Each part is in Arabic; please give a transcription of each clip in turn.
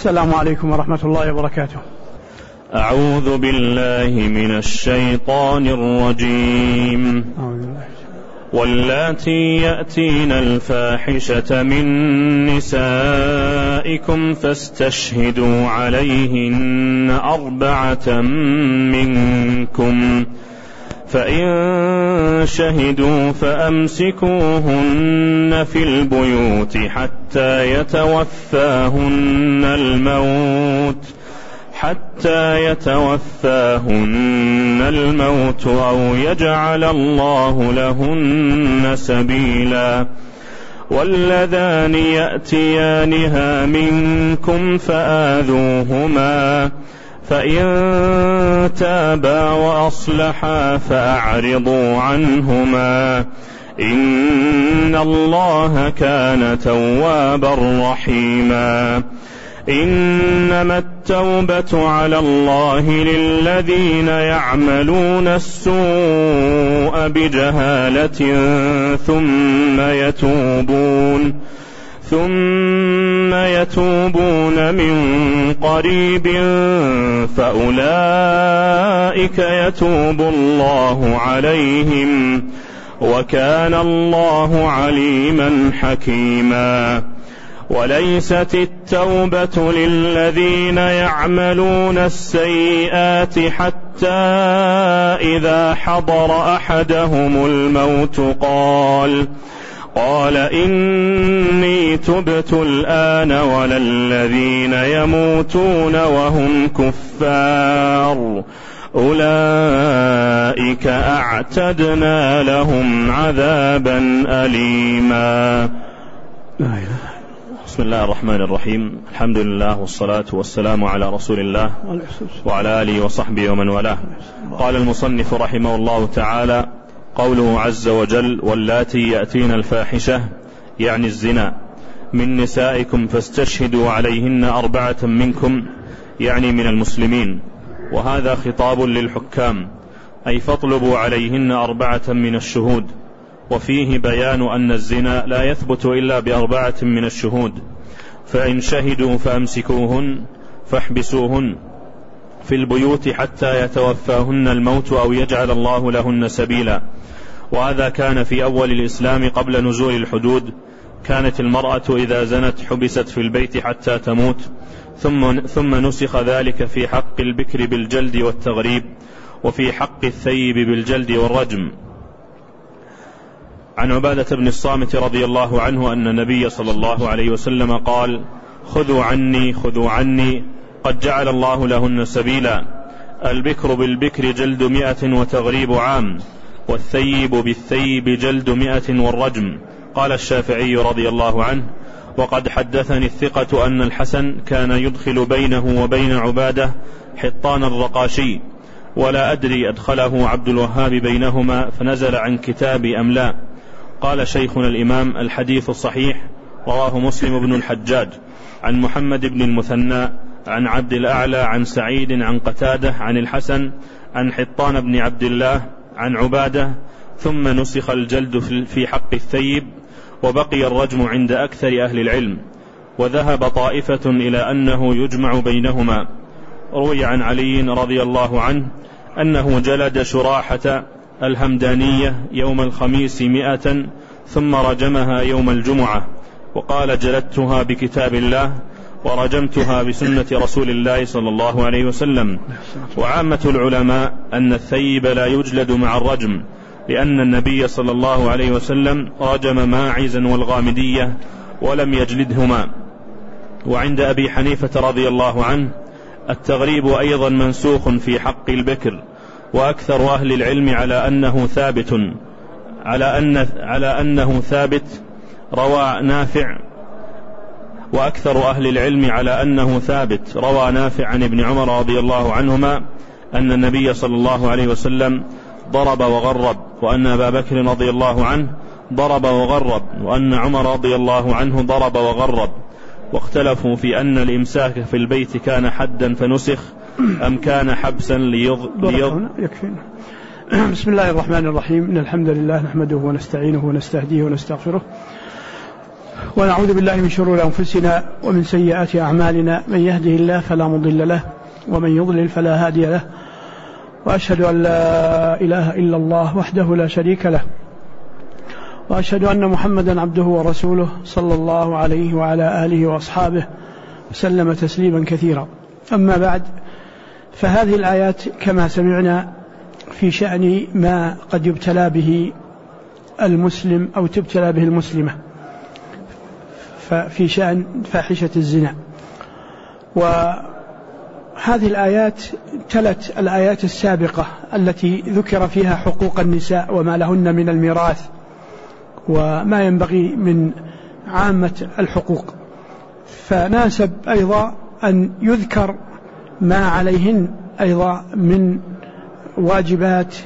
السلام عليكم ورحمة الله وبركاته. أعوذ بالله من الشيطان الرجيم. واللاتي يأتين الفاحشة من نسائكم فاستشهدوا عليهن 4 منكم، فإن شهدوا فأمسكوهن في البيوت حتى يتوفاهن الموت أو يجعل الله لهن سبيلا. واللذان يأتيانها منكم فآذوهما، فإن تابا وأصلحا فأعرضوا عنهما، إن الله كان توابا رحيما. إنما التوبة على الله للذين يعملون السوء بجهالة ثم يتوبون من قريب فأولئك يتوب الله عليهم، وكان الله عليما حكيما. وليست التوبة للذين يعملون السيئات حتى إذا حضر أحدهم الموت قال إني تبت الآن، ولا الذين يموتون وهم كفار أولئك أعتدنا لهم عذابا أليما. بسم الله الرحمن الرحيم. الحمد لله والصلاة والسلام على رسول الله وعلى آله وصحبه ومن والاه. قال المصنف رحمه الله تعالى: قوله عز وجل: واللاتي يأتين الفاحشة، يعني الزنا، من نسائكم فاستشهدوا عليهن 4 منكم، يعني من المسلمين. وهذا خطاب للحكام، أي فاطلبوا عليهن 4 من الشهود. وفيه بيان أن الزنا لا يثبت إلا ب4 من الشهود، فإن شهدوا فأمسكوهن فاحبسوهن في البيوت حتى يتوفاهن الموت أو يجعل الله لهن سبيلا. وهذا كان في أول الإسلام قبل نزول الحدود. كانت المرأة إذا زنت حبست في البيت حتى تموت، ثم نسخ ذلك في حق البكر بالجلد والتغريب، وفي حق الثيب بالجلد والرجم. عن عبادة بن الصامت رضي الله عنه أن النبي صلى الله عليه وسلم قال: خذوا عني قد جعل الله لهن سبيلا. البكر بالبكر جلد 100 وتغريب عام، والثيب بالثيب جلد 100 والرجم. قال الشافعي رضي الله عنه: وقد حدثني الثقة أن الحسن كان يدخل بينه وبين عبادة حطان الرقاشي، ولا أدري أدخله عبد الوهاب بينهما فنزل عن كتابي أم لا. قال شيخنا الإمام: الحديث الصحيح رواه مسلم بن الحجاج عن محمد بن المثنى عن عبد الأعلى عن سعيد عن قتادة عن الحسن عن حطان بن عبد الله عن عبادة، ثم نسخ الجلد في حق الثيب، وبقي الرجم عند أكثر أهل العلم، وذهب طائفة إلى أنه يجمع بينهما. روي عن علي رضي الله عنه أنه جلد شراحة الهمدانية يوم الخميس 100، ثم رجمها يوم الجمعة، وقال: جلدتها بكتاب الله ورجمتها بسنة رسول الله صلى الله عليه وسلم. وعامة العلماء أن الثيب لا يجلد مع الرجم، لأن النبي صلى الله عليه وسلم رجم ماعزا والغامدية ولم يجلدهما. وعند أبي حنيفة رضي الله عنه التغريب أيضا منسوخ في حق البكر، وأكثر أهل العلم على أنه ثابت روى نافع عن ابن عمر رضي الله عنهما أن النبي صلى الله عليه وسلم ضرب وغرب، وأن أبا بكر رضي الله عنه ضرب وغرب، وأن عمر رضي الله عنه ضرب وغرب. واختلفوا في أن الإمساك في البيت كان حدا فنسخ أم كان حبسا يكفينا. بسم الله الرحمن الرحيم. إن الحمد لله نحمده ونستعينه ونستهديه ونستغفره، ونعوذ بالله من شرور أنفسنا ومن سيئات أعمالنا، من يهده الله فلا مضل له ومن يضلل فلا هادي له، وأشهد أن لا إله إلا الله وحده لا شريك له، وأشهد أن محمدا عبده ورسوله صلى الله عليه وعلى آله وأصحابه وسلم تسليما كثيرا. أما بعد، فهذه الآيات كما سمعنا في شأن ما قد يبتلى به المسلم أو تبتلى به المسلمة، في شأن فاحشة الزنا. وهذه الآيات تلت الآيات السابقة التي ذكر فيها حقوق النساء وما لهن من الميراث وما ينبغي من عامة الحقوق، فناسب أيضا أن يذكر ما عليهن أيضا من واجبات،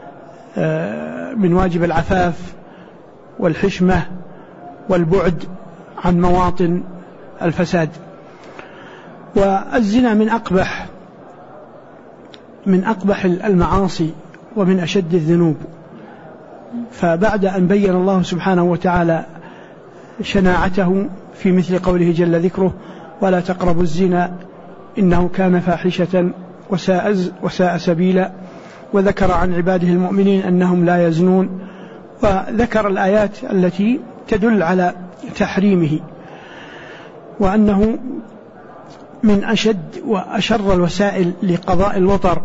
من واجب العفاف والحشمة والبعد عن مواطن الفساد. والزنا من أقبح المعاصي ومن أشد الذنوب، فبعد أن بين الله سبحانه وتعالى شناعته في مثل قوله جل ذكره: ولا تقربوا الزنا إنه كان فاحشة وساء سبيلا، وذكر عن عباده المؤمنين أنهم لا يزنون، وذكر الآيات التي تدل على تحريمه، وأنه من أشد وأشر الوسائل لقضاء الوطر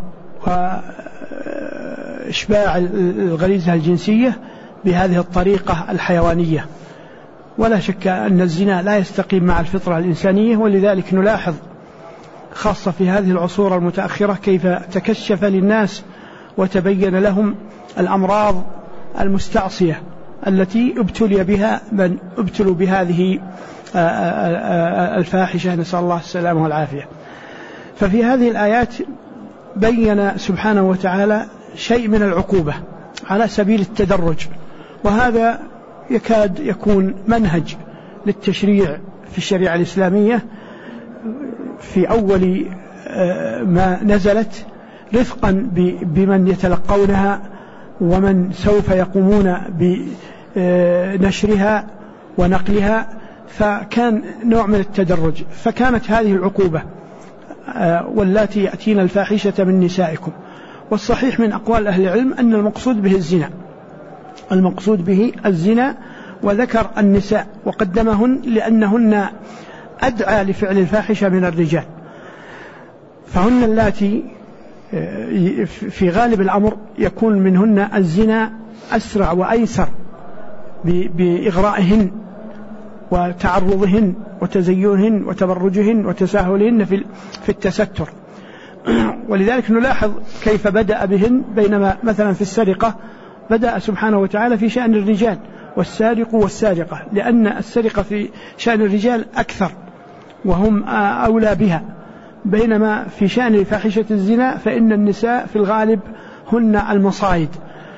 وإشباع الغريزة الجنسية بهذه الطريقة الحيوانية. ولا شك أن الزنا لا يستقيم مع الفطرة الإنسانية، ولذلك نلاحظ خاصة في هذه العصور المتأخرة كيف تكشف للناس وتبين لهم الأمراض المستعصية التي ابتلي بها من ابتلوا بهذه الفاحشة، نسأل الله السلامة والعافية. ففي هذه الآيات بين سبحانه وتعالى شيء من العقوبة على سبيل التدرج، وهذا يكاد يكون منهج للتشريع في الشريعة الإسلامية في أول ما نزلت، رفقا بمن يتلقونها ومن سوف يقومون بنشرها ونقلها، فكان نوع من التدرج. فكانت هذه العقوبة: واللاتي يأتين الفاحشة من نسائكم. والصحيح من أقوال أهل العلم أن المقصود به الزنا، وذكر النساء وقدمهن لأنهن أدعى لفعل الفاحشة من الرجال، فهن اللاتي في غالب الأمر يكون منهن الزنا أسرع وأيسر بإغرائهن وتعرضهن وتزينهن وتبرجهن وتساهلهن في التستر. ولذلك نلاحظ كيف بدأ بهن، بينما مثلا في السرقة بدأ سبحانه وتعالى في شأن الرجال: والسارق والسارقة، لأن السرقة في شأن الرجال أكثر وهم أولى بها، بينما في شأن فاحشة الزنا فإن النساء في الغالب هن المصايد.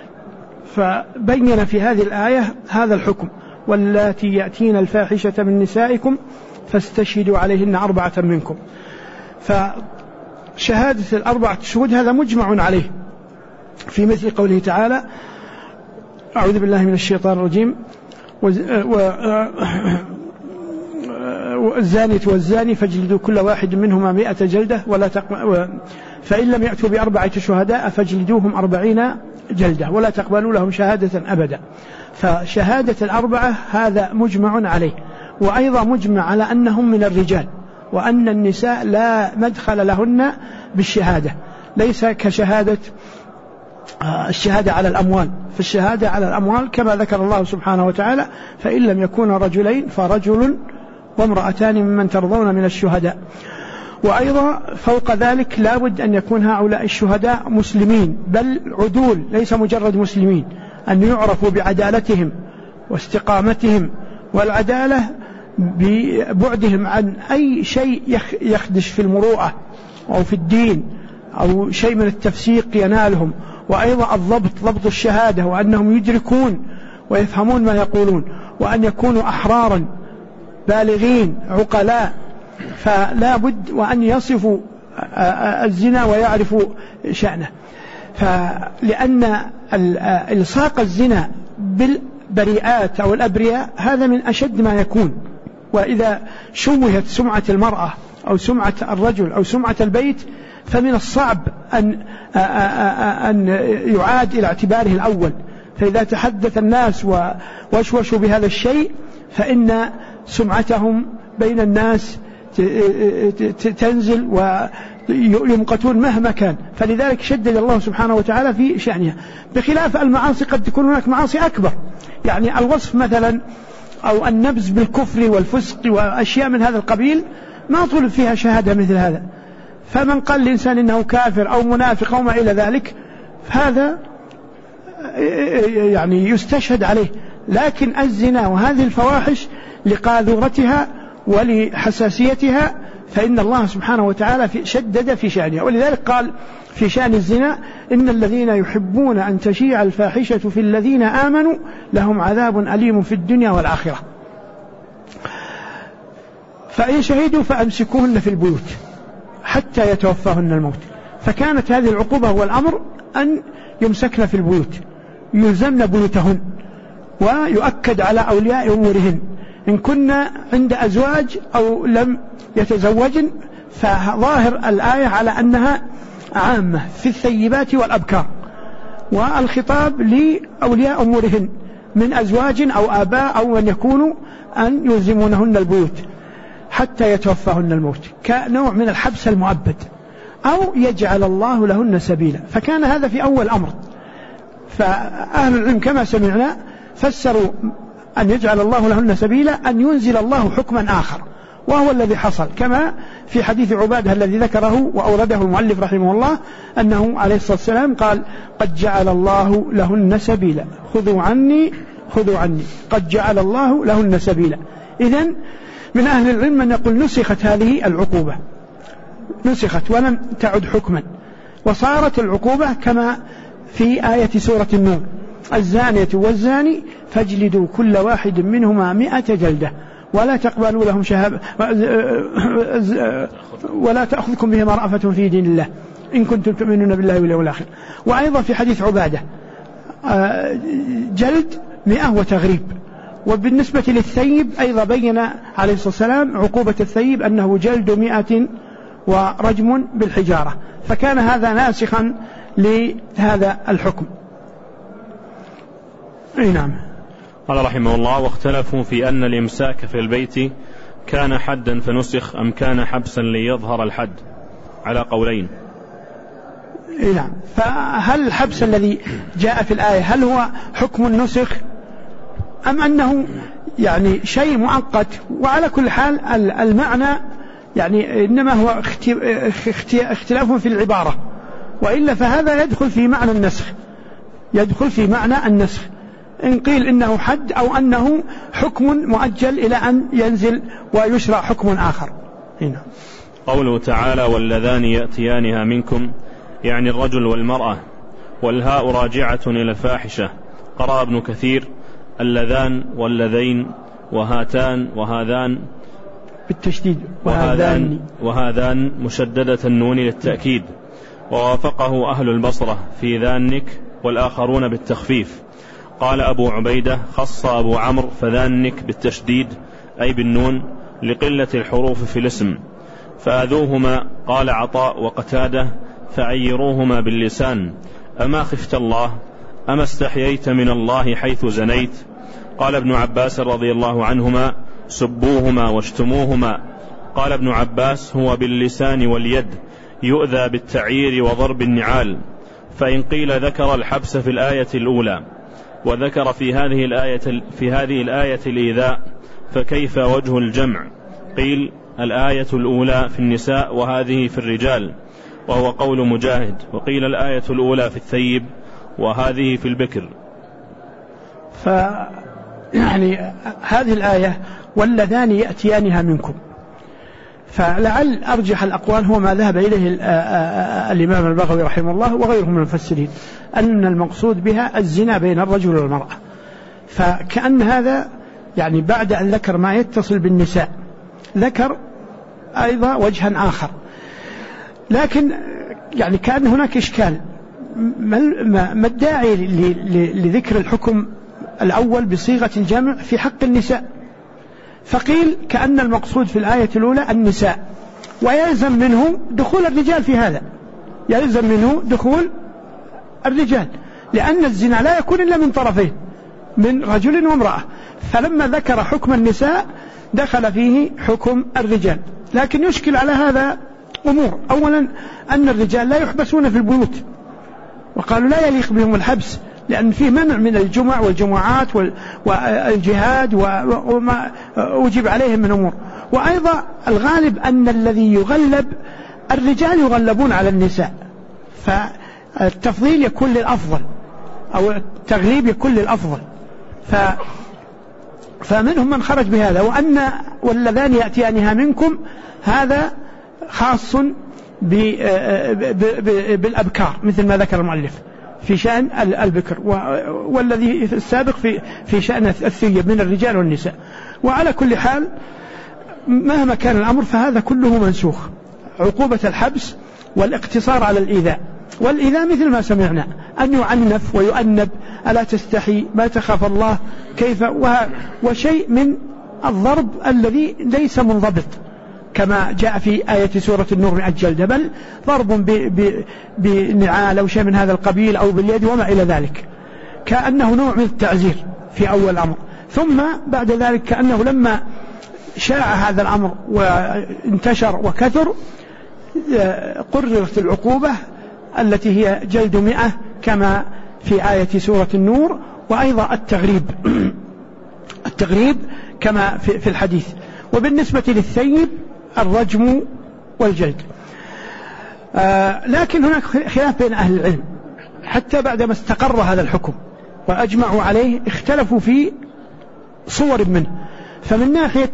فبين في هذه الآية هذا الحكم: واللاتي يأتين الفاحشة من نسائكم فاستشهدوا عليهن 4 منكم. فشهادة 4 شهود هذا مجمع عليه في مثل قوله تعالى: أعوذ بالله من الشيطان الرجيم: والزانية والزاني فاجلدوا كل واحد منهما 100 جلدة فإن لم يأتوا ب4 شهداء فاجلدوهم 40 جلدة ولا تقبلوا لهم شهادة أبدا. فشهادة 4 هذا مجمع عليه، وأيضا مجمع على أنهم من الرجال، وأن النساء لا مدخل لهن بالشهادة، ليس كشهادة الشهادة على الأموال. فالشهادة على الأموال كما ذكر الله سبحانه وتعالى: فإن لم يكون رجلين فرجل وامرأتان ممن ترضون من الشهداء. وأيضا فوق ذلك لا بد أن يكون هؤلاء الشهداء مسلمين، بل عدول، ليس مجرد مسلمين، أن يعرفوا بعدالتهم واستقامتهم، والعدالة ببعدهم عن أي شيء يخدش في المروءة أو في الدين أو شيء من التفسيق ينالهم، وأيضا ضبط الشهادة، وأنهم يدركون ويفهمون ما يقولون، وأن يكونوا أحرارا بالغين عقلاء. فلا بد وأن يصفوا الزنا ويعرفوا شأنه، لأن إلصاق الزنا البريئات أو الأبرياء هذا من أشد ما يكون. وإذا شوهت سمعة المرأة أو سمعة الرجل أو سمعة البيت فمن الصعب أن يعاد إلى اعتباره الأول. فإذا تحدث الناس ووشوشوا بهذا الشيء فإن سمعتهم بين الناس تنزل ويمقتون مهما كان. فلذلك شدد الله سبحانه وتعالى في شأنها، بخلاف المعاصي قد تكون هناك معاصي أكبر، يعني الوصف مثلا أو النبذ بالكفر والفسق وأشياء من هذا القبيل ما طلب فيها شهادة مثل هذا. فمن قال للإنسان إنه كافر أو منافق أو ما إلى ذلك هذا يعني يستشهد عليه. لكن الزنا وهذه الفواحش لقاذورتها ولحساسيتها فإن الله سبحانه وتعالى شدد في شأنها. ولذلك قال في شأن الزنا: إن الذين يحبون أن تشيع الفاحشة في الذين آمنوا لهم عذاب أليم في الدنيا والآخرة. فإن شهدوا فأمسكوهن في البيوت حتى يتوفاهن الموت. فكانت هذه العقوبة والأمر أن يمسكن في البيوت، يلزمن بيوتهن، ويؤكد على أولياء أمورهن إن كنا عند أزواج أو لم يتزوجن. فظاهر الآية على أنها عامة في الثيبات والأبكار، والخطاب لأولياء أمورهن من أزواج أو آباء أو من يكونوا أن يلزمونهن البيوت حتى يتوفاهن الموت، كنوع من الحبس المؤبد، أو يجعل الله لهن سبيلا. فكان هذا في أول أمر. فأهل العلم كما سمعنا فسروا أن يجعل الله لهن سبيلا أن ينزل الله حكما آخر، وهو الذي حصل كما في حديث عبادة الذي ذكره وأورده المؤلف رحمه الله أنه عليه الصلاة والسلام قال: قد جعل الله لهن سبيلا، خذوا عني قد جعل الله لهن سبيلا. إذن من أهل العلم من يقول نسخت هذه العقوبة، نسخت ولم تعد حكما، وصارت العقوبة كما في آية سورة النور: الزانية والزاني فاجلدوا كل واحد منهما 100 جلدة ولا تقبلوا لهم شهادة ولا تأخذكم بهما رأفة في دين الله إن كنتم تؤمنون بالله واليوم الآخر. وأيضا في حديث عبادة جلد 100 وتغريب. وبالنسبة للثيب أيضا بين عليه الصلاة والسلام عقوبة الثيب أنه جلد 100 ورجم بالحجارة. فكان هذا ناسخا لهذا الحكم. نعم. قال رحمه الله: واختلفوا في أن الإمساك في البيت كان حدا فنسخ أم كان حبسا ليظهر الحد، على قولين. نعم. فهل الحبس الذي جاء في الآية هل هو حكم نسخ أم أنه يعني شيء مؤقت؟ وعلى كل حال المعنى يعني إنما هو اختلاف في العبارة، وإلا فهذا يدخل في معنى النسخ، يدخل في معنى النسخ إن قيل إنه حد أو أنه حكم مؤجل إلى أن ينزل ويشرع حكم آخر. هنا قوله تعالى: واللذان يأتيانها منكم، يعني الرجل والمرأة، والهاء راجعة إلى الفاحشة. قرأ ابن كثير: اللذان واللذين وهاتان وهذان بالتشديد، وهذان مشددة النون للتأكيد. ووافقه أهل البصرة في ذانك والآخرون بالتخفيف. قال أبو عبيدة: خص أبو عمرو فذانك بالتشديد أي بالنون لقلة الحروف في الاسم. فآذوهما. قال عطاء وقتادة: فعيروهما باللسان. أما خفت الله؟ أما استحييت من الله حيث زنيت؟ قال ابن عباس رضي الله عنهما: سبوهما واشتموهما. قال ابن عباس: هو باللسان واليد، يؤذى بالتعيير وضرب النعال. فإن قيل ذكر الحبس في الآية الأولى وذكر في هذه الآية الإيذاء، فكيف وجه الجمع؟ قيل: الآية الأولى في النساء وهذه في الرجال، وهو قول مجاهد. وقيل: الآية الأولى في الثيب وهذه في البكر. يعني هذه الآية واللذان يأتيانها منكم، فلعل أرجح الأقوال هو ما ذهب إليه الإمام البغوي رحمه الله وغيرهم من المفسرين، أن المقصود بها الزنا بين الرجل والمرأة. فكأن هذا يعني بعد أن ذكر ما يتصل بالنساء ذكر أيضا وجها آخر، لكن يعني كأن هناك إشكال. ما الداعي لذكر الحكم الأول بصيغة الجمع في حق النساء، فقيل كأن المقصود في الآية الأولى النساء، ويلزم منه دخول الرجال في هذا، يلزم منه دخول الرجال، لأن الزنا لا يكون إلا من طرفين، من رجل وامرأة، فلما ذكر حكم النساء دخل فيه حكم الرجال. لكن يشكل على هذا أمور. أولا أن الرجال لا يحبسون في البيوت، وقالوا لا يليق بهم الحبس، لأن فيه منع من الجمع والجمعات والجهاد وما أوجب عليهم من أمور. وأيضا الغالب أن الذي يغلب الرجال يغلبون على النساء، فالتفضيل يكون للأفضل أو التغليب يكون للأفضل، فمنهم من خرج بهذا، وأن واللذان يأتيانها منكم هذا خاص بالأبكار مثل ما ذكر المؤلف في شأن البكر، والذي السابق في شأن الثيب من الرجال والنساء. وعلى كل حال مهما كان الأمر فهذا كله منسوخ، عقوبة الحبس والاقتصار على الإيذاء، والإيذاء مثل ما سمعنا أن يعنف ويؤنب، ألا تستحي ما تخاف الله كيف، وشيء من الضرب الذي ليس منضبط كما جاء في آية سورة النور 100 جلدة، بل ضرب بنعال أو شيء من هذا القبيل أو باليد وما إلى ذلك، كأنه نوع من التعزير في أول الأمر. ثم بعد ذلك كأنه لما شاع هذا الأمر وانتشر وكثر قررت العقوبة التي هي جلد 100 كما في آية سورة النور، وأيضا التغريب كما في الحديث. وبالنسبة للثيب الرجم والجلد. لكن هناك خلاف بين أهل العلم حتى بعدما استقر هذا الحكم وأجمعوا عليه اختلفوا في صور منه. فمن ناحية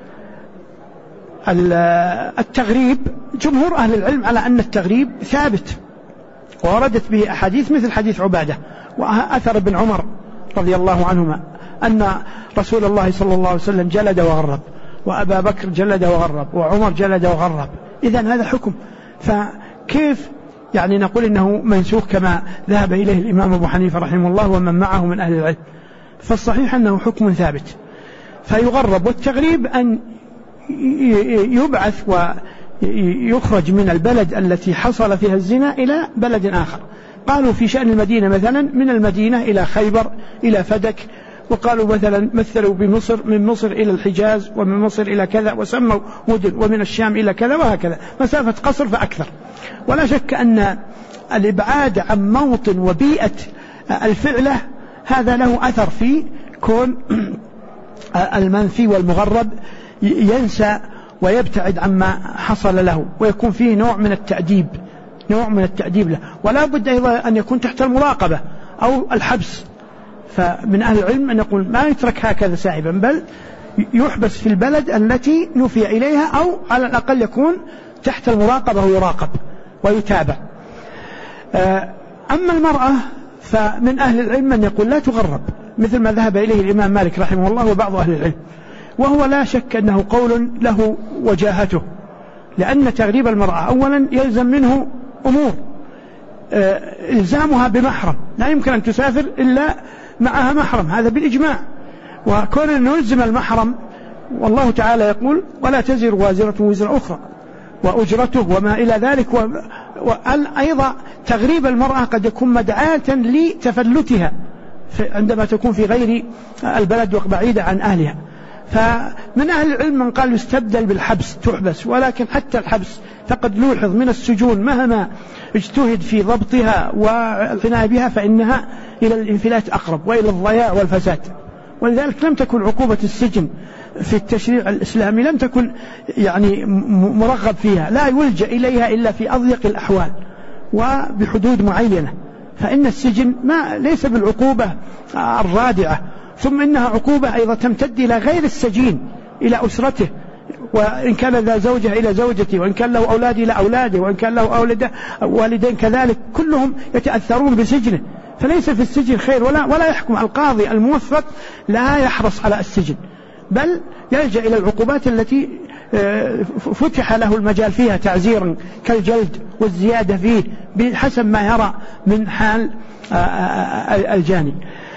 التغريب جمهور أهل العلم على أن التغريب ثابت، ووردت به أحاديث مثل حديث عبادة وأثر ابن عمر رضي الله عنهما أن رسول الله صلى الله عليه وسلم جلد وغرب، وأبا بكر جلد وغرب، وعمر جلد وغرب. إذن هذا حكم، فكيف يعني نقول إنه منسوخ كما ذهب إليه الإمام أبو حنيفة رحمه الله ومن معه من أهل العلم؟ فالصحيح أنه حكم ثابت فيغرب. والتغريب أن يبعث ويخرج من البلد التي حصل فيها الزنا إلى بلد آخر. قالوا في شأن المدينة مثلا من المدينة إلى خيبر إلى فدك، وقالوا مثلا مثلوا بمصر من مصر إلى الحجاز، ومن مصر إلى كذا، وسموا مدن، ومن الشام إلى كذا، وهكذا مسافة قصر فأكثر. ولا شك أن الإبعاد عن موطن وبيئة الفعلة هذا له أثر في كون المنفي والمغرب ينسى ويبتعد عما حصل له، ويكون فيه نوع من التأديب له. ولا بد أيضا أن يكون تحت المراقبة أو الحبس. فمن أهل العلم أن يقول ما يترك هكذا سائبا، بل يحبس في البلد التي نفي إليها، أو على الأقل يكون تحت المراقبة ويراقب ويتابع. أما المرأة فمن أهل العلم من يقول لا تغرب، مثل ما ذهب إليه الإمام مالك رحمه الله وبعض أهل العلم، وهو لا شك أنه قول له وجاهته، لأن تغريب المرأة أولا يلزم منه أمور، إلزامها بمحرم، لا يمكن أن تسافر إلا معها محرم، هذا بالإجماع. وكون أن نلزم المحرم، والله تعالى يقول ولا تزر وازرة وزر أخرى، وأجرته وما إلى ذلك. وأيضا تغريب المرأة قد يكون مدعاة لتفلتها عندما تكون في غير البلد وبعيدة عن أهلها. فمن أهل العلم من قال يستبدل بالحبس، تحبس، ولكن حتى الحبس فقد نوحظ من السجون مهما اجتهد في ضبطها والعناية بها فإنها إلى الانفلات أقرب وإلى الضياع والفساد. ولذلك لم تكن عقوبة السجن في التشريع الإسلامي لم تكن يعني مرغب فيها، لا يلجأ إليها إلا في أضيق الأحوال وبحدود معينة. فإن السجن ليس بالعقوبة الرادعة، ثم إنها عقوبة أيضا تمتد إلى غير السجين، إلى أسرته، وإن كان ذا زوجة إلى زوجته، وإن كان له أولاد إلى أولاده، وإن كان له والدين كذلك، كلهم يتأثرون بسجنه. فليس في السجن خير، ولا يحكم القاضي الموفق لا يحرص على السجن، بل يلجأ إلى العقوبات التي فتح له المجال فيها تعزيرا كالجلد والزيادة فيه بحسب ما يرى من حال الجاني.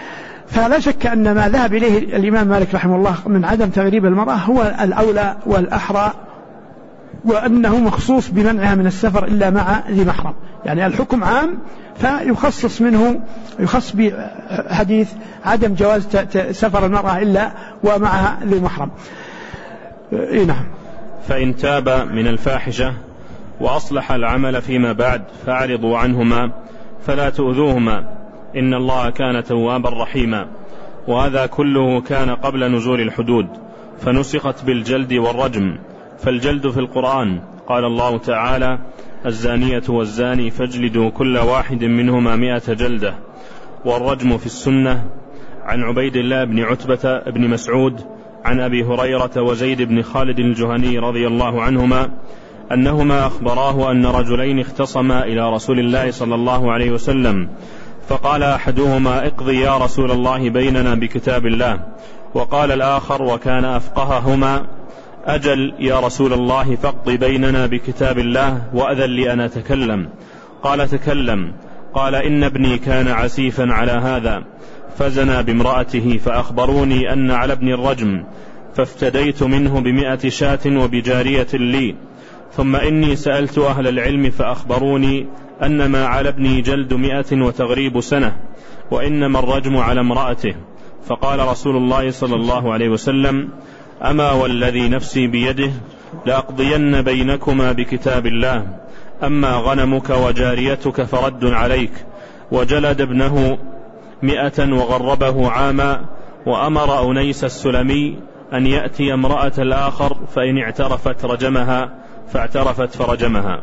فلا شك أن ما ذهب إليه الإمام مالك رحمه الله من عدم تغريب المرأة هو الأولى والأحرى، وأنه مخصوص بمنعها من السفر إلا مع ذي محرم، يعني الحكم عام فيخصص منه، يخص بحديث عدم جواز سفر المرأة إلا ومعها ذي محرم. نعم. فإن تاب من الفاحشة وأصلح العمل فيما بعد فأعرضوا عنهما فلا تؤذوهما إن الله كان توابا رحيما. وهذا كله كان قبل نزول الحدود، فنسخت بالجلد والرجم. فالجلد في القرآن قال الله تعالى: الزانية والزاني فاجلدوا كل واحد منهما 100 جلدة. والرجم في السنة عن عبيد الله بن عتبة بن مسعود عن أبي هريرة وزيد بن خالد الجهني رضي الله عنهما أنهما أخبراه أن رجلين اختصما إلى رسول الله صلى الله عليه وسلم، فقال أحدهما: اقضي يا رسول الله بيننا بكتاب الله. وقال الآخر وكان أفقههما: أجل يا رسول الله، فاقض بيننا بكتاب الله وأذن لي أن أتكلم. قال: تكلم. قال: إن ابني كان عسيفا على هذا فزنى بامرأته، فأخبروني أن على ابن الرجم، فافتديت منه ب100 شاة وبجارية لي. ثم إني سألت أهل العلم فأخبروني أن ما على ابني جلد 100 وتغريب سنة، وإنما الرجم على امرأته. فقال رسول الله صلى الله عليه وسلم: أما والذي نفسي بيده لأقضين بينكما بكتاب الله، أما غنمك وجاريتك فرد عليك. وجلد ابنه 100 وغربه عاما، وأمر أنيس السلمي أن يأتي امرأة الآخر فإن اعترفت رجمها، فاعترفت فرجمها.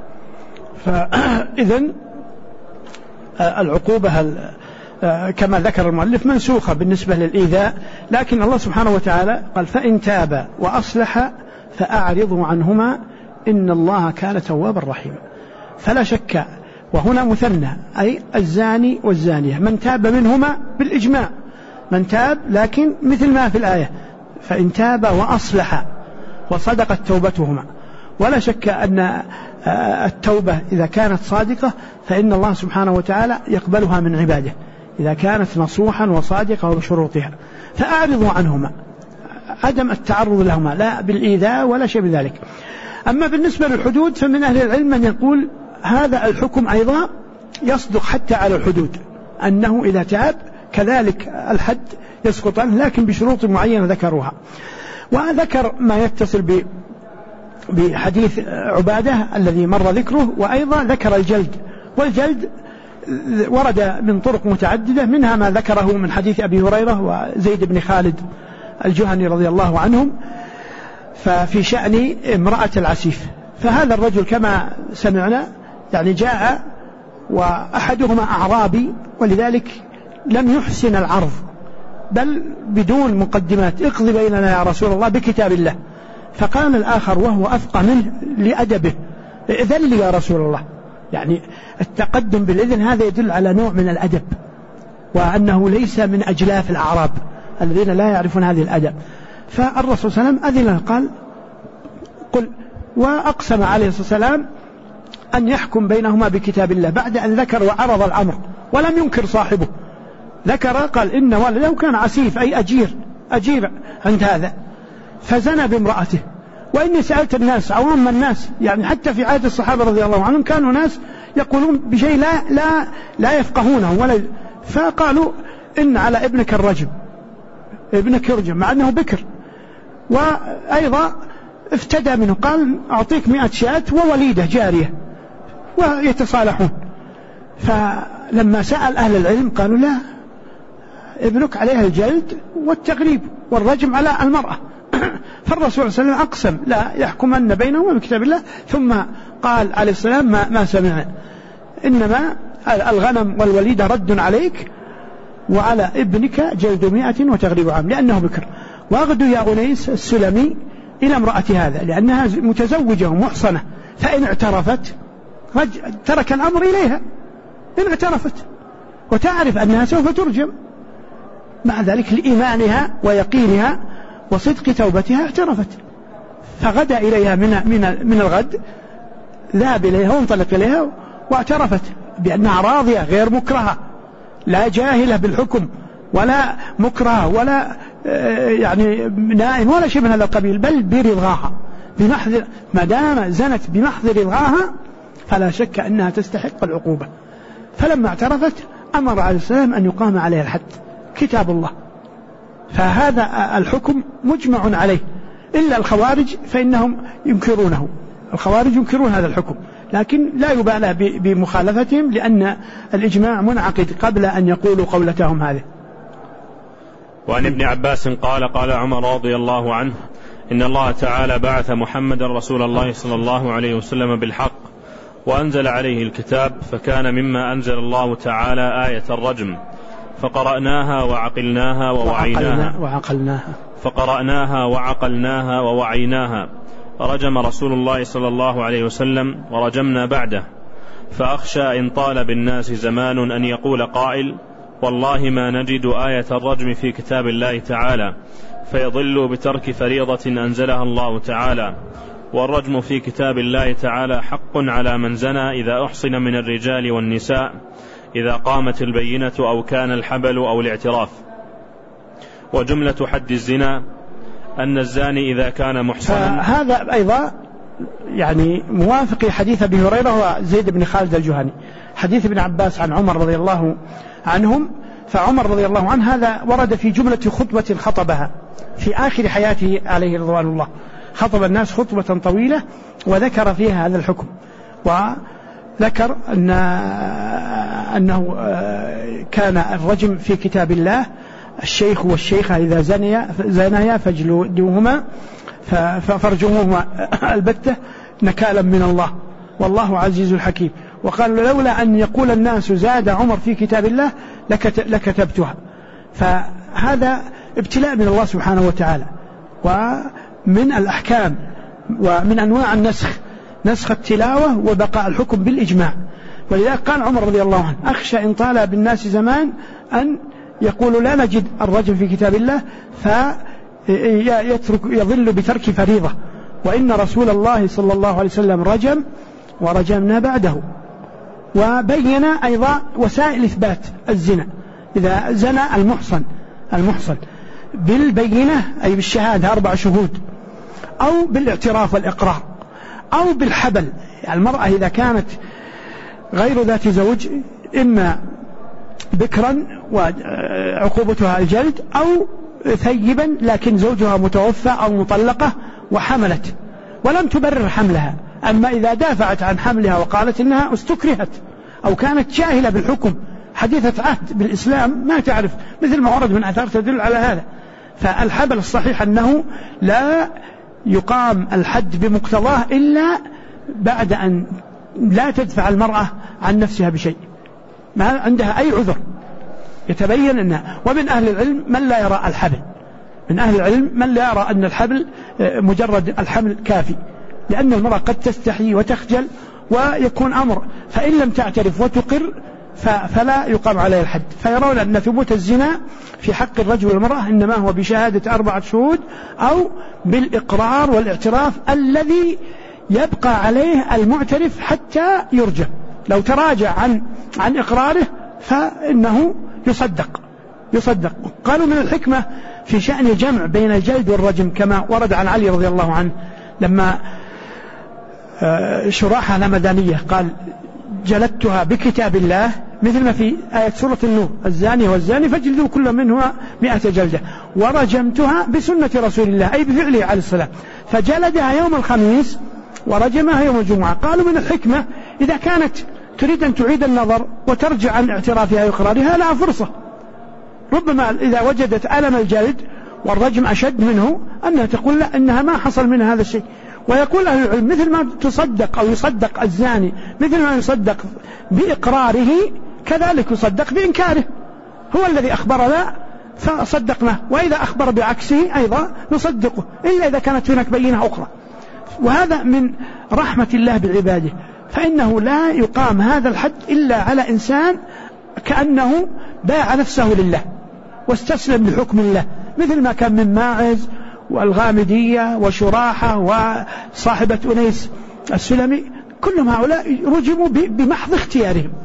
فإذن العقوبة كما ذكر المؤلف منسوخة بالنسبة للإيذاء، لكن الله سبحانه وتعالى قال: فإن تاب وأصلح فأعرضوا عنهما إن الله كان توابا رحيما. فلا شك، وهنا مثنى، أي الزاني والزانية، من تاب منهما بالإجماع، من تاب، لكن مثل ما في الآية: فإن تاب وأصلح وصدقت توبتهما. ولا شك أن التوبة إذا كانت صادقة فإن الله سبحانه وتعالى يقبلها من عباده إذا كانت نصوحا وصادقة وبشروطها. فأعرضوا عنهما، عدم التعرض لهما، لا بالإيذاء ولا شيء بذلك. أما بالنسبة للحدود فمن أهل العلم من يقول هذا الحكم أيضا يصدق حتى على الحدود، أنه إذا تاب كذلك الحد يسقط عنه، لكن بشروط معينة ذكروها. وذكر ما يتصل بحديث عبادة الذي مر ذكره، وأيضا ذكر الجلد. والجلد ورد من طرق متعددة، منها ما ذكره من حديث أبي هريرة وزيد بن خالد الجهني رضي الله عنهم، ففي شأن امرأة العسيف. فهذا الرجل كما سمعنا يعني جاء وأحدهما أعرابي، ولذلك لم يحسن العرض، بل بدون مقدمات: اقضي بيننا يا رسول الله بكتاب الله. فقال الآخر وهو أفقه منه لأدبه: إذن لي يا رسول الله. يعني التقدم بالإذن هذا يدل على نوع من الأدب، وأنه ليس من أجلاف الأعراب الذين لا يعرفون هذه الأدب. فالرسول صلى الله عليه وسلم أذن، قال: قل. وأقسم عليه الصلاة والسلام أن يحكم بينهما بكتاب الله، بعد أن ذكر وعرض الأمر ولم ينكر صاحبه. ذكر قال: إن والده كان عسيف، أي أجير عند هذا، فزنى بامرأته. وإني سألت الناس، عوام الناس، يعني حتى في عهد الصحابة رضي الله عنهم كانوا ناس يقولون بشيء لا يفقهونه ولا، فقالوا: إن على ابنك الرجم، ابنك يرجم، مع أنه بكر. وأيضا افتدى منه، قال: أعطيك 100 شاة ووليدة جارية ويتصالحون. فلما سأل أهل العلم قالوا: لا، ابنك عليها الجلد والتغريب والرجم على المرأة. فالرسول صلى الله عليه وسلم أقسم لا يحكمن بينهما بكتاب الله، ثم قال عليه السلام: ما سمع، إنما الغنم والوليدة رد عليك، وعلى ابنك جلد 100 وتغريب عام، لأنه بكر. واغدو يا أنيس السلمي إلى امرأة هذا، لأنها متزوجة ومحصنة، فإن اعترفت ترك الأمر إليها، إن اعترفت وتعرف أنها سوف ترجم، مع ذلك لإيمانها ويقينها وصدق توبتها اعترفت. فغدا إليها من الغد، ذهب إليها وانطلق إليها واعترفت بأنها راضية غير مكرهة، لا جاهلة بالحكم، ولا مكره ولا يعني نائم ولا شيء من هذا القبيل، بل برضاها بمحض، ما دام زنت بمحض رضاها فلا شك أنها تستحق العقوبة. فلما اعترفت أمر عليه السلام أن يقام عليها الحد، كتاب الله. فهذا الحكم مجمع عليه، إلا الخوارج فإنهم ينكرونه، الخوارج ينكرون هذا الحكم، لكن لا يبالى بمخالفتهم لأن الإجماع منعقد قبل أن يقولوا قولتهم هذه. وعن ابن عباس قال قال عمر رضي الله عنه: إن الله تعالى بعث محمد رسول الله صلى الله عليه وسلم بالحق وأنزل عليه الكتاب، فكان مما أنزل الله تعالى آية الرجم، فقرأناها ووعيناها فرجم رسول الله صلى الله عليه وسلم ورجمنا بعده. فأخشى إن طال بالناس زمان أن يقول قائل: والله ما نجد آية الرجم في كتاب الله تعالى، فيضل بترك فريضة أنزلها الله تعالى. والرجم في كتاب الله تعالى حق على من زنى إذا أحصن من الرجال والنساء، إذا قامت البينة أو كان الحبل أو الاعتراف. وجملة حد الزنا أن الزاني إذا كان محصنا. هذا أيضا يعني موافق حديث أبي هريرة وزيد بن خالد الجهني، حديث ابن عباس عن عمر رضي الله عنهم. فعمر رضي الله عنه هذا ورد في جملة خطبة خطبها في آخر حياته عليه رضوان الله، خطب الناس خطبة طويلة وذكر فيها هذا الحكم، وذكر أنه كان الرجم في كتاب الله، الشيخ والشيخة إذا زنيا فاجلدوهما فارجموهما البتة نكالا من الله والله عزيز الحكيم. وقال لولا أن يقول الناس زاد عمر في كتاب الله لكتبتها. فهذا ابتلاء من الله سبحانه وتعالى، ومن الأحكام ومن أنواع نسخ التلاوة وبقاء الحكم بالإجماع. ولذلك قال عمر رضي الله عنه: أخشى إن طال بالناس زمان أن يقول لا نجد الرجم في كتاب الله يضل بترك فريضة، وإن رسول الله صلى الله عليه وسلم رجم ورجمنا بعده. وبين أيضا وسائل إثبات الزنا، إذا زنى المحصن بالبينة أي بالشهادة 4 شهود، أو بالاعتراف والإقرار، أو بالحبل، يعني المرأة إذا كانت غير ذات زوج إما بكرا وعقوبتها الجلد، أو ثيبا لكن زوجها متوفى أو مطلقة وحملت ولم تبرر حملها. أما إذا دافعت عن حملها وقالت إنها استكرهت أو كانت جاهلة بالحكم حديثة عهد بالإسلام ما تعرف، مثل ما ورد من آثار تدل على هذا. فالحبل الصحيح أنه لا يقام الحد بمقتضاه إلا بعد أن لا تدفع المرأة عن نفسها بشيء، ما عندها أي عذر يتبين أنها. ومن أهل العلم من لا يرى الحبل، من أهل العلم من لا يرى أن الحبل مجرد الحمل كافي، لأن المرأة قد تستحي وتخجل ويكون أمر، فإن لم تعترف وتقر فلا يقام عليها الحد. فيرون أن ثبوت الزنا في حق الرجل والمرأة إنما هو بشهادة 4 شهود أو بالإقرار والاعتراف الذي يبقى عليه المعترف حتى يرجم. لو تراجع عن إقراره فإنه يصدق. قالوا من الحكمة في شأن الجمع بين الجلد والرجم كما ورد عن علي رضي الله عنه لما شراحة الهمدانية قال: جلدتها بكتاب الله، مثل ما في آية سورة النور: الزاني والزاني فاجلدوا كل منهما 100 جلدة، ورجمتها بسنة رسول الله أي بفعله عليه الصلاة، فجلدها يوم الخميس ورجمها يوم الجمعة. قالوا من الحكمة إذا كانت تريد أن تعيد النظر وترجع عن اعترافها وإقرارها لها فرصة، ربما إذا وجدت ألم الجلد والرجم أشد منه أنها تقول لا إنها ما حصل منها هذا الشيء. ويقول أهل العلم مثل ما تصدق أو يصدق الزاني مثل ما يصدق بإقراره كذلك يصدق بإنكاره، هو الذي أخبرنا فصدقناه، وإذا أخبر بعكسه أيضا نصدقه إلا إذا كانت هناك بينة أخرى. وهذا من رحمة الله بعباده، فإنه لا يقام هذا الحد إلا على إنسان كأنه باع نفسه لله واستسلم لحكم الله، مثل ما كان من ماعز والغامدية وشراحة وصاحبة أنيس السلمي، كلهم هؤلاء رجموا بمحض اختيارهم،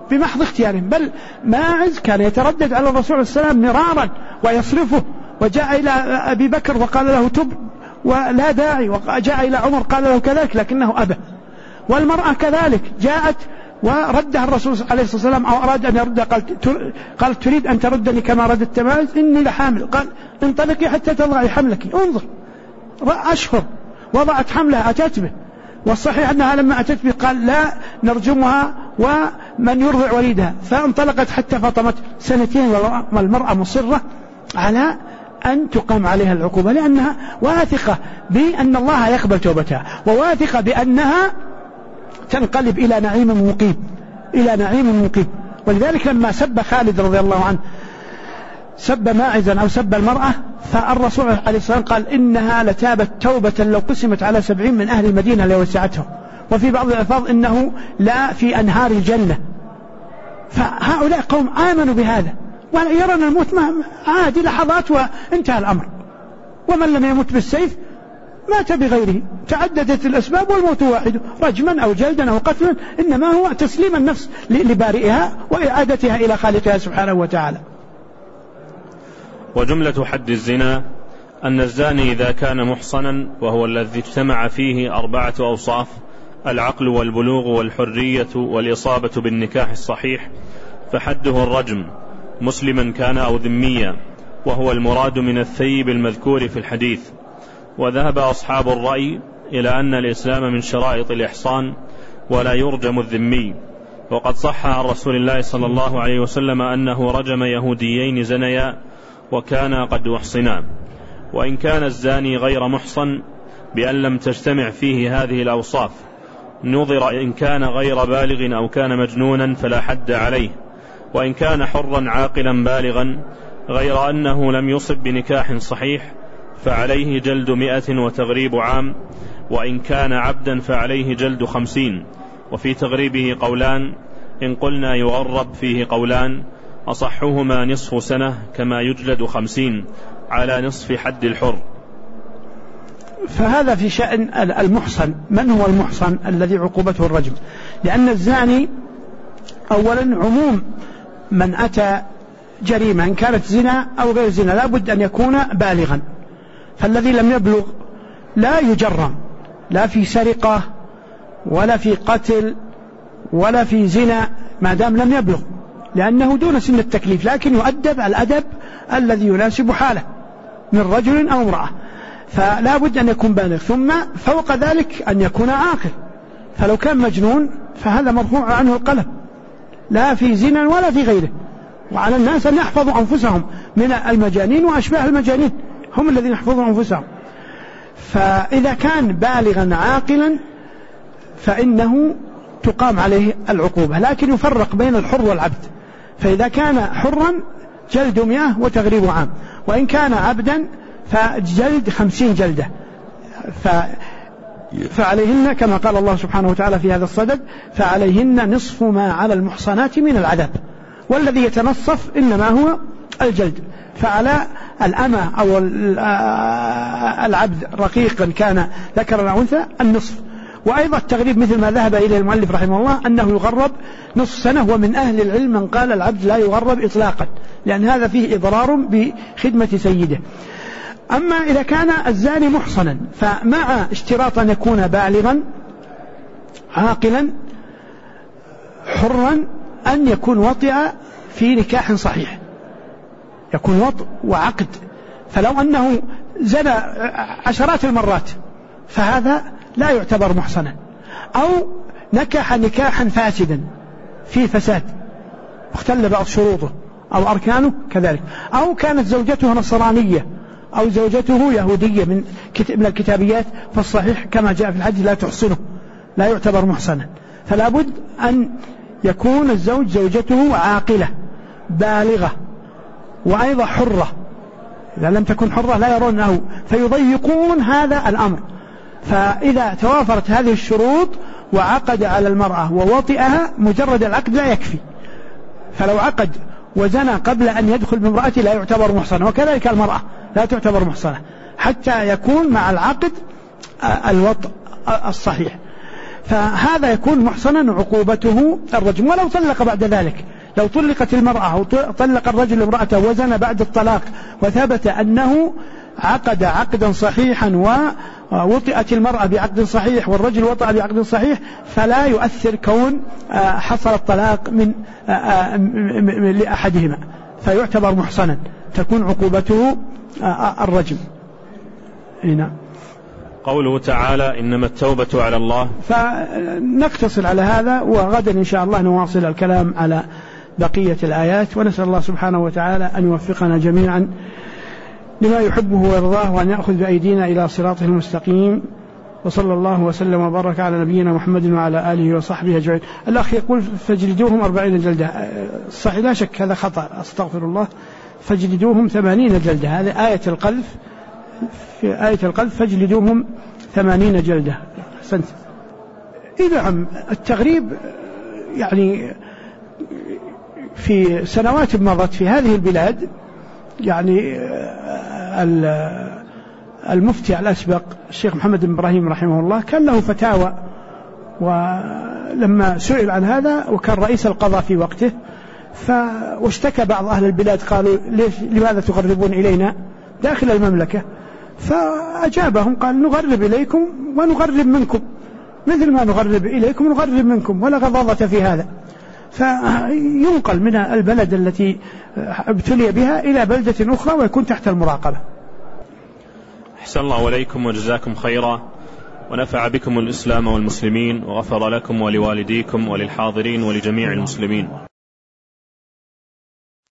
بمحض اختيارهم. بل ماعز كان يتردد على الرسول عليه السلام مرارا ويصرفه، وجاء إلى أبي بكر وقال له تب ولا داعي، وجاء إلى عمر قال له كذلك لكنه أبى. والمرأة كذلك جاءت وردها الرسول عليه الصلاة والسلام أو أراد أن يرد، قال تريد أن تردني كما ردت ماعز؟ إني لحامل. قال انطلقي حتى تضعي حملك. انظر أشهر وضعت حملها أتت به، والصحيح أنها لما أتت به قال لا نرجمها ومن يرضع وليدها، فانطلقت حتى فطمت 2 والمرأة مصرة على أن تقام عليها العقوبة، لأنها واثقة بأن الله يقبل توبتها، وواثقة بأنها تنقلب إلى نعيم مقيم، إلى نعيم مقيم. ولذلك لما سب خالد رضي الله عنه، سب ماعزا أو سب المرأة، فالرسول عليه الصلاة والسلام قال إنها لتابت توبة لو قسمت على 70 من أهل المدينة لوسعتهم. وفي بعض الألفاظ إنه لا في أنهار الجنة. فهؤلاء قوم آمنوا بهذا، ويرون الموت عادي لحظات وانتهى الأمر. ومن لم يمت بالسيف مات بغيره، تعددت الأسباب والموت واحد، رجما أو جلدا أو قتلا، إنما هو تسليم النفس لبارئها وإعادتها إلى خالقها سبحانه وتعالى. وجملة حد الزنا أن الزاني إذا كان محصنا، وهو الذي اجتمع فيه 4 أوصاف: العقل والبلوغ والحرية والإصابة بالنكاح الصحيح، فحده الرجم، مسلما كان أو ذميا، وهو المراد من الثيب المذكور في الحديث. وذهب أصحاب الرأي إلى أن الإسلام من شرائط الإحصان ولا يرجم الذمي. وقد صح عن رسول الله صلى الله عليه وسلم أنه رجم يهوديين زنيا وكانا قد أحصنا. وإن كان الزاني غير محصن بأن لم تجتمع فيه هذه الأوصاف، نظر إن كان غير بالغ أو كان مجنونا فلا حد عليه. وإن كان حرا عاقلا بالغا غير أنه لم يصب بنكاح صحيح فعليه جلد 100 وتغريب عام. وإن كان عبدا فعليه جلد 50. وفي تغريبه قولان، إن قلنا يغرب فيه قولان، أصحهما نصف سنة كما يجلد 50 على نصف حد الحر. فهذا في شأن المحصن. من هو المحصن الذي عقوبته الرجم؟ لأن الزاني أولا عموم من أتى جريمة إن كانت زنا أو غير زنا لا بد أن يكون بالغا، فالذي لم يبلغ لا يجرم، لا في سرقة ولا في قتل ولا في زنا ما دام لم يبلغ، لأنه دون سن التكليف، لكن يؤدب الأدب الذي يناسب حاله من رجل أو امرأة، فلا بد أن يكون بالغ. ثم فوق ذلك أن يكون عاقل، فلو كان مجنون فهذا مرفوع عنه القلم، لا في زنا ولا في غيره. وعلى الناس أن يحفظوا أنفسهم من المجانين وأشباه المجانين، هم الذين يحفظون أنفسهم. فإذا كان بالغا عاقلا فإنه تقام عليه العقوبة، لكن يفرق بين الحر والعبد. فإذا كان حرا جلد 100 وتغريب عام، وإن كان عبدا فجلد 50 جلدة. فعليهن كما قال الله سبحانه وتعالى في هذا الصدد: فعليهن نصف ما على المحصنات من العذاب. والذي يتنصف إنما هو الجلد. فعلى الأمة أو العبد رقيقا كان ذكرا أو أنثى النصف. وأيضا التغريب مثل ما ذهب إليه المؤلف رحمه الله أنه يغرب نصف سنة. ومن أهل العلم من قال العبد لا يغرب إطلاقا، لأن هذا فيه إضرار بخدمة سيده. أما إذا كان الزاني محصنا فمع اشتراط أن يكون بالغا عاقلا حرا، أن يكون وطئ في نكاح صحيح، يكون وطئ وعقد. فلو أنه زنى 10 المرات فهذا لا يعتبر محصنا، أو نكح نكاحا فاسدا في فساد اختل بعض شروطه أو أركانه كذلك، أو كانت زوجته نصرانية أو زوجته يهودية من الكتابيات، فالصحيح كما جاء في الحديث لا تحصنه، لا يعتبر محصنا. فلا بد أن يكون الزوج زوجته عاقلة بالغة وأيضا حرة. إذا لم تكن حرة لا يرونه، فيضيقون هذا الأمر. فإذا توافرت هذه الشروط وعقد على المرأة ووطئها، مجرد العقد لا يكفي. فلو عقد وزنى قبل أن يدخل بامرأته لا يعتبر محصنة، وكذلك المرأة لا تعتبر محصنة حتى يكون مع العقد الوطء الصحيح. فهذا يكون محصنا عقوبته الرجم. ولو طلق بعد ذلك، لو طلقت المرأة أو طلق الرجل امرأته وزن بعد الطلاق وثبت أنه عقد عقدا صحيحا ووطئت المرأة بعقد صحيح والرجل وطأ بعقد صحيح، فلا يؤثر كون حصل الطلاق من لأحدهما، فيعتبر محصنا، تكون عقوبته الرجم. هنا قوله تعالى إنما التوبة على الله. فنقتصر على هذا، وغدا إن شاء الله نواصل الكلام على بقية الآيات، ونسأل الله سبحانه وتعالى أن يوفقنا جميعا لما يحبه ويرضاه، وأن يأخذ بأيدينا إلى صراطه المستقيم. وصلى الله وسلم وبارك على نبينا محمد وعلى آله وصحبه أجمعين. الأخ يقول فاجلدوهم 40 جلدة، صحيح لا شك هذا خطأ، أستغفر الله، فاجلدوهم 80 جلدة، هذه آية القذف، في آية القذف فاجلدوهم 80 جلدة. أحسنت. نعم، التغريب يعني في سنوات مضت في هذه البلاد، يعني المفتي الأسبق الشيخ محمد بن إبراهيم رحمه الله كان له فتاوى، ولما سئل عن هذا وكان رئيس القضاء في وقته، واشتكى بعض أهل البلاد قالوا لماذا تغربون إلينا داخل المملكة؟ فأجابهم قال نغرب إليكم ونغرب منكم، مثل ما نغرب إليكم ونغرب منكم، ولا غضاضة في هذا. فينقل من البلد التي ابتلي بها إلى بلدة أخرى ويكون تحت المراقبة. أحسن الله عليكم وجزاكم خيرا، ونفع بكم الإسلام والمسلمين، وغفر لكم ولوالديكم وللحاضرين ولجميع المسلمين.